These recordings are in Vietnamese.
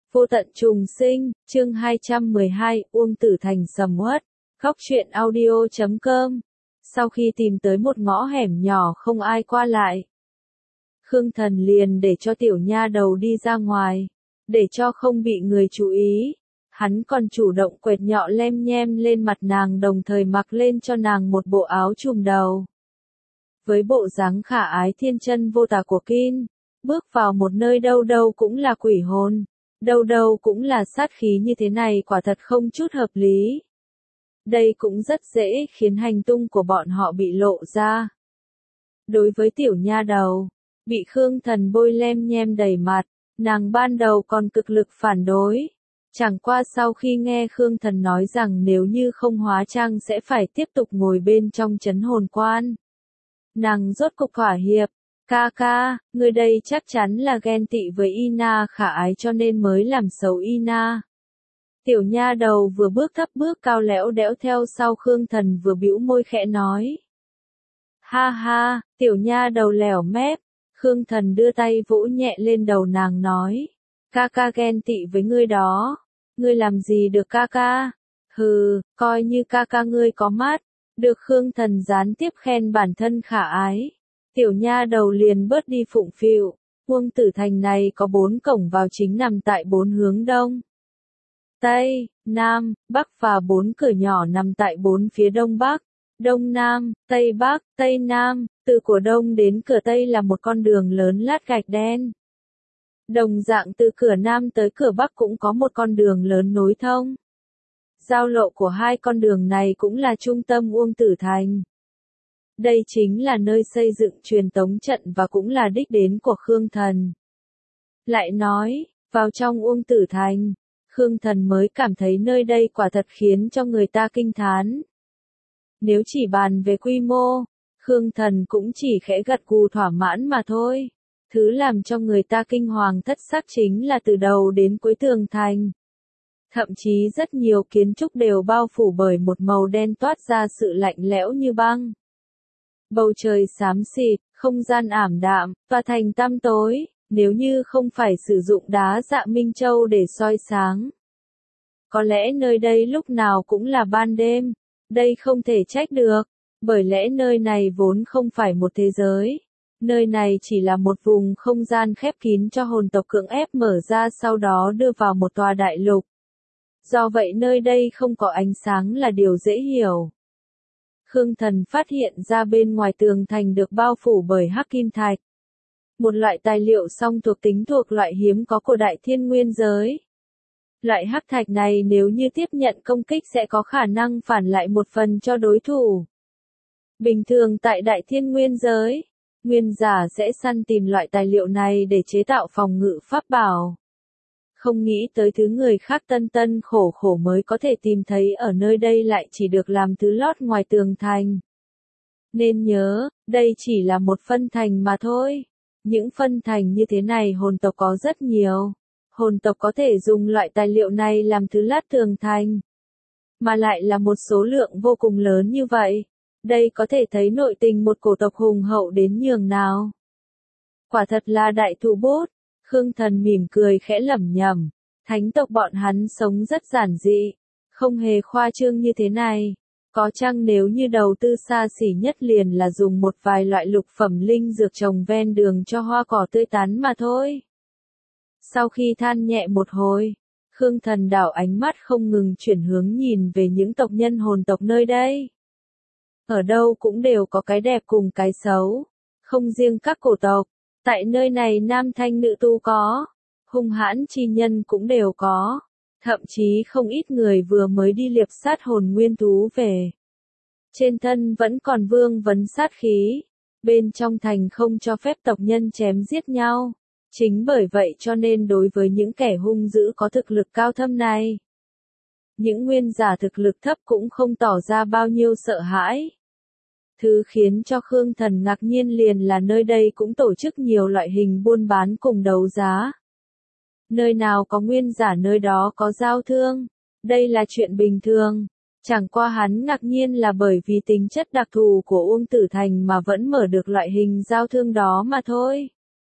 Vô tận trùng sinh, chương 212, Uông Tử Thành sầm uất. Góc truyện audio.com. Sau khi tìm tới một ngõ hẻm nhỏ không ai qua lại, Khương Thần liền để cho tiểu nha đầu đi ra ngoài, để cho không bị người chú ý. Hắn còn chủ động quệt nhọ lem nhem lên mặt nàng, đồng thời mặc lên cho nàng một bộ áo trùm đầu. Với bộ dáng khả ái thiên chân vô tà của Kin, bước vào một nơi đâu đâu cũng là quỷ hồn, đâu đâu cũng là sát khí như thế này, quả thật không chút hợp lý. Đây cũng rất dễ khiến hành tung của bọn họ bị lộ ra. Đối với tiểu nha đầu, bị Khương Thần bôi lem nhem đầy mặt, nàng ban đầu còn cực lực phản đối. Chẳng qua sau khi nghe Khương Thần nói rằng nếu như không hóa trang sẽ phải tiếp tục ngồi bên trong trấn hồn quan, nàng rốt cục thỏa hiệp. Ca ca, người đây chắc chắn là ghen tị với Ina khả ái cho nên mới làm xấu Ina. Tiểu nha đầu vừa bước thấp bước cao lẽo đẽo theo sau Khương Thần, vừa bĩu môi khẽ nói. Ha ha, tiểu nha đầu lẻo mép. Khương Thần đưa tay vỗ nhẹ lên đầu nàng nói. Ca ca ghen tị với ngươi đó. Ngươi làm gì được ca ca? Hừ, coi như ca ca ngươi có mắt. Được Khương Thần gián tiếp khen bản thân khả ái. Tiểu nha đầu liền bớt đi phụng phịu. Uông Tử Thành này có 4 cổng vào chính nằm tại 4 hướng đông, Tây, Nam, Bắc và 4 cửa nhỏ nằm tại 4 phía Đông Bắc, Đông Nam, Tây Bắc, Tây Nam. Từ cửa Đông đến cửa Tây là một con đường lớn lát gạch đen. Đồng dạng từ cửa Nam tới cửa Bắc cũng có một con đường lớn nối thông. Giao lộ của hai con đường này cũng là trung tâm Uông Tử Thành. Đây chính là nơi xây dựng truyền tống trận và cũng là đích đến của Khương Thần. Lại nói, vào trong Uông Tử Thành, Khương Thần mới cảm thấy nơi đây quả thật khiến cho người ta kinh thán. Nếu chỉ bàn về quy mô, Khương Thần cũng chỉ khẽ gật gù thỏa mãn mà thôi. Thứ làm cho người ta kinh hoàng thất sắc chính là từ đầu đến cuối tường thành. Thậm chí rất nhiều kiến trúc đều bao phủ bởi một màu đen toát ra sự lạnh lẽo như băng. Bầu trời xám xịt, không gian ảm đạm, và thành tăm tối, nếu như không phải sử dụng đá dạ Minh Châu để soi sáng. Có lẽ nơi đây lúc nào cũng là ban đêm, đây không thể trách được, bởi lẽ nơi này vốn không phải một thế giới. Nơi này chỉ là một vùng không gian khép kín cho hồn tộc cưỡng ép mở ra sau đó đưa vào một tòa đại lục. Do vậy nơi đây không có ánh sáng là điều dễ hiểu. Khương Thần phát hiện ra bên ngoài tường thành được bao phủ bởi hắc kim thạch. Một loại tài liệu song thuộc tính thuộc loại hiếm có của Đại Thiên Nguyên giới. Loại hắc thạch này nếu như tiếp nhận công kích sẽ có khả năng phản lại một phần cho đối thủ. Bình thường tại Đại Thiên Nguyên giới, nguyên giả sẽ săn tìm loại tài liệu này để chế tạo phòng ngự pháp bảo. Không nghĩ tới thứ người khác tân tân khổ khổ mới có thể tìm thấy ở nơi đây lại chỉ được làm thứ lót ngoài tường thành. Nên nhớ, đây chỉ là một phân thành mà thôi. Những phân thành như thế này hồn tộc có rất nhiều. Hồn tộc có thể dùng loại tài liệu này làm thứ lát tường thành. Mà lại là một số lượng vô cùng lớn như vậy. Đây có thể thấy nội tình một cổ tộc hùng hậu đến nhường nào. Quả thật là đại thủ bút. Khương Thần mỉm cười khẽ lẩm nhẩm. Thánh tộc bọn hắn sống rất giản dị. Không hề khoa trương như thế này. Có chăng nếu như đầu tư xa xỉ nhất liền là dùng một vài loại lục phẩm linh dược trồng ven đường cho hoa cỏ tươi tắn mà thôi. Sau khi than nhẹ một hồi, Khương Thần đảo ánh mắt không ngừng chuyển hướng nhìn về những tộc nhân hồn tộc nơi đây. Ở đâu cũng đều có cái đẹp cùng cái xấu. Không riêng các cổ tộc, tại nơi này nam thanh nữ tu có, hung hãn chi nhân cũng đều có. Thậm chí không ít người vừa mới đi liệp sát hồn nguyên thú về. Trên thân vẫn còn vương vấn sát khí. Bên trong thành không cho phép tộc nhân chém giết nhau. Chính bởi vậy cho nên đối với những kẻ hung dữ có thực lực cao thâm này, những nguyên giả thực lực thấp cũng không tỏ ra bao nhiêu sợ hãi. Thứ khiến cho Khương Thần ngạc nhiên liền là nơi đây cũng tổ chức nhiều loại hình buôn bán cùng đấu giá. Nơi nào có nguyên giả nơi đó có giao thương. Đây là chuyện bình thường. Chẳng qua hắn ngạc nhiên là bởi vì tính chất đặc thù của Uông Tử Thành mà vẫn mở được loại hình giao thương đó mà thôi.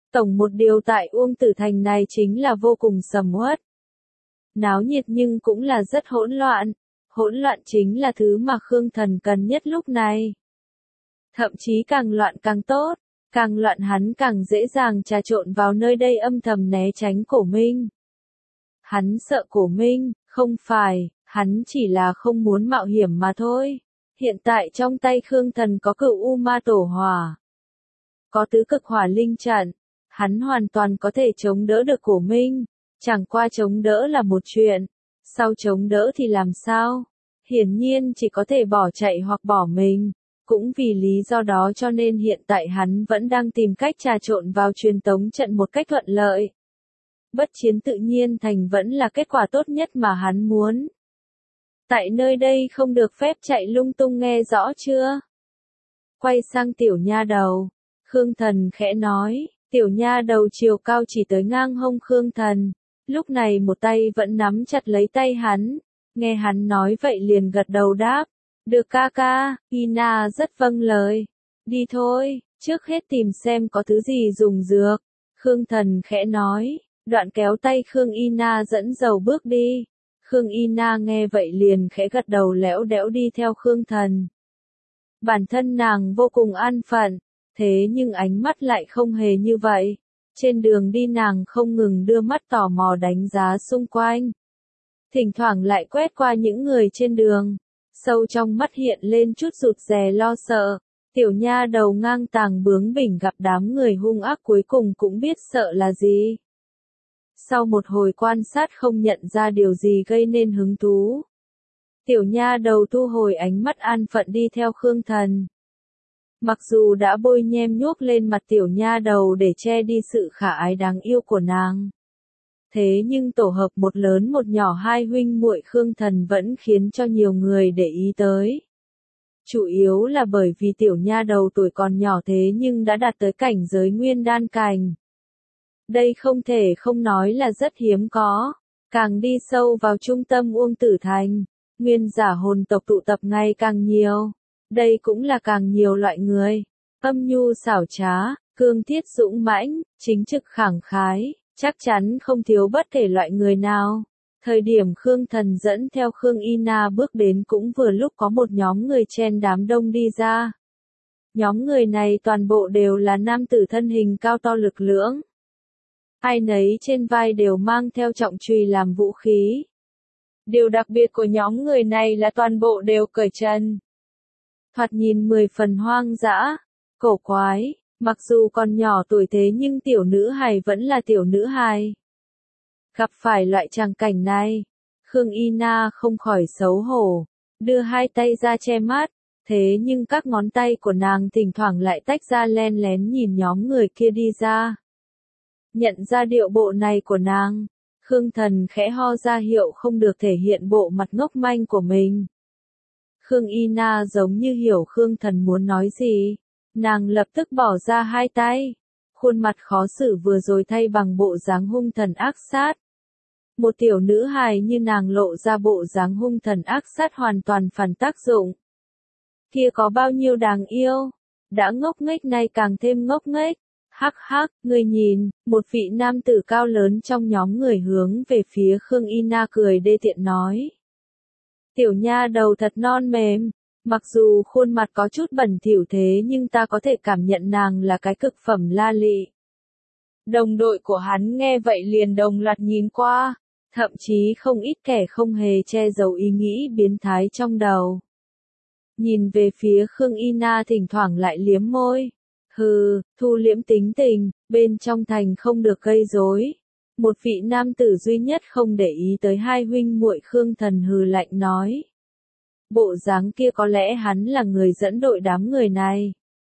Tổng một điều tại Uông Tử Thành này chính là vô cùng sầm uất. Náo nhiệt nhưng cũng là rất hỗn loạn. Hỗn loạn chính là thứ mà Khương Thần cần nhất lúc này. Thậm chí càng loạn càng tốt, càng loạn hắn càng dễ dàng trà trộn vào nơi đây âm thầm né tránh Cổ Minh. Hắn sợ Cổ Minh, không phải, hắn chỉ là không muốn mạo hiểm mà thôi. Hiện tại trong tay Khương Thần có Cửu U Ma Tổ Hỏa, có tứ cực hỏa linh trận, hắn hoàn toàn có thể chống đỡ được Cổ Minh. Chẳng qua chống đỡ là một chuyện, sau chống đỡ thì làm sao? Hiển nhiên chỉ có thể bỏ chạy hoặc bỏ mình. Cũng vì lý do đó cho nên hiện tại hắn vẫn đang tìm cách trà trộn vào truyền tống trận một cách thuận lợi. Bất chiến tự nhiên thành vẫn là kết quả tốt nhất mà hắn muốn. Tại nơi đây không được phép chạy lung tung, nghe rõ chưa? Quay sang tiểu nha đầu, Khương Thần khẽ nói, tiểu nha đầu chiều cao chỉ tới ngang hông Khương Thần, lúc này một tay vẫn nắm chặt lấy tay hắn, nghe hắn nói vậy liền gật đầu đáp. Được ca ca, Ina rất vâng lời. Đi thôi, trước hết tìm xem có thứ gì dùng dược. Khương Thần khẽ nói, đoạn kéo tay Khương Ina dẫn dầu bước đi. Khương Ina nghe vậy liền khẽ gật đầu lẽo đẽo đi theo Khương Thần. Bản thân nàng vô cùng an phận, thế nhưng ánh mắt lại không hề như vậy. Trên đường đi nàng không ngừng đưa mắt tò mò đánh giá xung quanh. Thỉnh thoảng lại quét qua những người trên đường. Sâu trong mắt hiện lên chút rụt rè lo sợ, tiểu nha đầu ngang tàng bướng bỉnh gặp đám người hung ác cuối cùng cũng biết sợ là gì. Sau một hồi quan sát không nhận ra điều gì gây nên hứng thú. Tiểu nha đầu thu hồi ánh mắt an phận đi theo Khương Thần. Mặc dù đã bôi nhem nhuốc lên mặt tiểu nha đầu để che đi sự khả ái đáng yêu của nàng. Thế nhưng tổ hợp một lớn một nhỏ hai huynh muội Khương Thần vẫn khiến cho nhiều người để ý tới. Chủ yếu là bởi vì tiểu nha đầu tuổi còn nhỏ thế nhưng đã đạt tới cảnh giới nguyên đan cảnh. Đây không thể không nói là rất hiếm có. Càng đi sâu vào trung tâm Uông Tử Thành, nguyên giả hồn tộc tụ tập ngày càng nhiều. Đây cũng là càng nhiều loại người. Âm nhu xảo trá, cương thiết dũng mãnh, chính trực khẳng khái. Chắc chắn không thiếu bất kể loại người nào. Thời điểm Khương Thần dẫn theo Khương Ina bước đến cũng vừa lúc có một nhóm người chen đám đông đi ra. Nhóm người này toàn bộ đều là nam tử thân hình cao to lực lưỡng. Ai nấy trên vai đều mang theo trọng chùy làm vũ khí. Điều đặc biệt của nhóm người này là toàn bộ đều cởi trần. Thoạt nhìn 10 phần hoang dã, cổ quái. Mặc dù còn nhỏ tuổi thế nhưng tiểu nữ hài vẫn là tiểu nữ hài. Gặp phải loại tràng cảnh này, Khương Ina không khỏi xấu hổ, đưa hai tay ra che mắt, thế nhưng các ngón tay của nàng thỉnh thoảng lại tách ra len lén nhìn nhóm người kia đi ra. Nhận ra điệu bộ này của nàng, Khương Thần khẽ ho ra hiệu không được thể hiện bộ mặt ngốc manh của mình. Khương Ina giống như hiểu Khương Thần muốn nói gì. Nàng lập tức bỏ ra hai tay, khuôn mặt khó xử vừa rồi thay bằng bộ dáng hung thần ác sát. Một tiểu nữ hài như nàng lộ ra bộ dáng hung thần ác sát hoàn toàn phản tác dụng. Kia có bao nhiêu đáng yêu, đã ngốc nghếch nay càng thêm ngốc nghếch. Hắc hắc, ngươi nhìn, một vị nam tử cao lớn trong nhóm người hướng về phía Khương Ina cười đê tiện nói. Tiểu nha đầu thật non mềm. Mặc dù khuôn mặt có chút bẩn thỉu thế nhưng ta có thể cảm nhận nàng là cái cực phẩm la lị. Đồng đội của hắn nghe vậy liền đồng loạt nhìn qua, thậm chí không ít kẻ không hề che giấu ý nghĩ biến thái trong đầu. Nhìn về phía Khương Ina thỉnh thoảng lại liếm môi. Hừ, thu liễm tính tình, bên trong thành không được gây rối. Một vị nam tử duy nhất không để ý tới hai huynh muội Khương Thần hừ lạnh nói. Bộ dáng kia có lẽ hắn là người dẫn đội đám người này.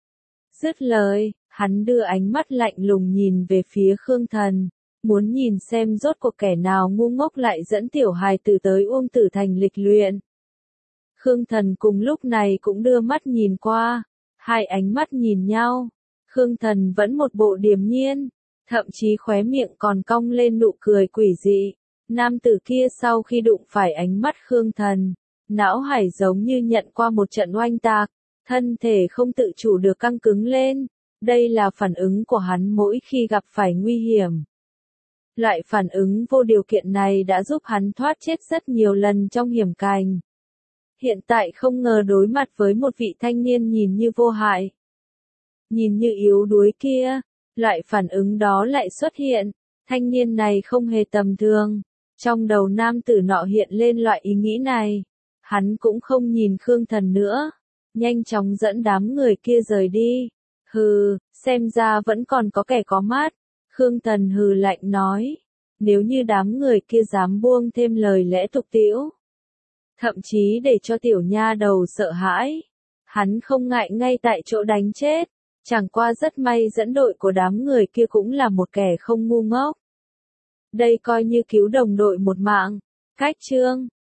Dứt lời, hắn đưa ánh mắt lạnh lùng nhìn về phía Khương Thần, muốn nhìn xem rốt cuộc kẻ nào ngu ngốc lại dẫn tiểu hài tử tới Uông Tử Thành lịch luyện. Khương Thần cùng lúc này cũng đưa mắt nhìn qua, hai ánh mắt nhìn nhau. Khương Thần vẫn một bộ điềm nhiên, thậm chí khóe miệng còn cong lên nụ cười quỷ dị. Nam tử kia sau khi đụng phải ánh mắt Khương Thần, não hải giống như nhận qua một trận oanh tạc, thân thể không tự chủ được căng cứng lên, Đây là phản ứng của hắn mỗi khi gặp phải nguy hiểm. Loại phản ứng vô điều kiện này đã giúp hắn thoát chết rất nhiều lần trong hiểm cảnh. Hiện tại không ngờ đối mặt với một vị thanh niên nhìn như vô hại, nhìn như yếu đuối kia, loại phản ứng đó lại xuất hiện. Thanh niên này không hề tầm thường. Trong đầu nam tử nọ hiện lên loại ý nghĩ này. Hắn cũng không nhìn Khương Thần nữa, nhanh chóng dẫn đám người kia rời đi. Hừ, xem ra vẫn còn có kẻ có mắt. Khương Thần hừ lạnh nói. Nếu như đám người kia dám buông thêm lời lẽ tục tĩu, thậm chí để cho tiểu nha đầu sợ hãi, hắn không ngại ngay tại chỗ đánh chết. Chẳng qua rất may dẫn đội của đám người kia cũng là một kẻ không ngu ngốc. Đây coi như cứu đồng đội một mạng. Cách chương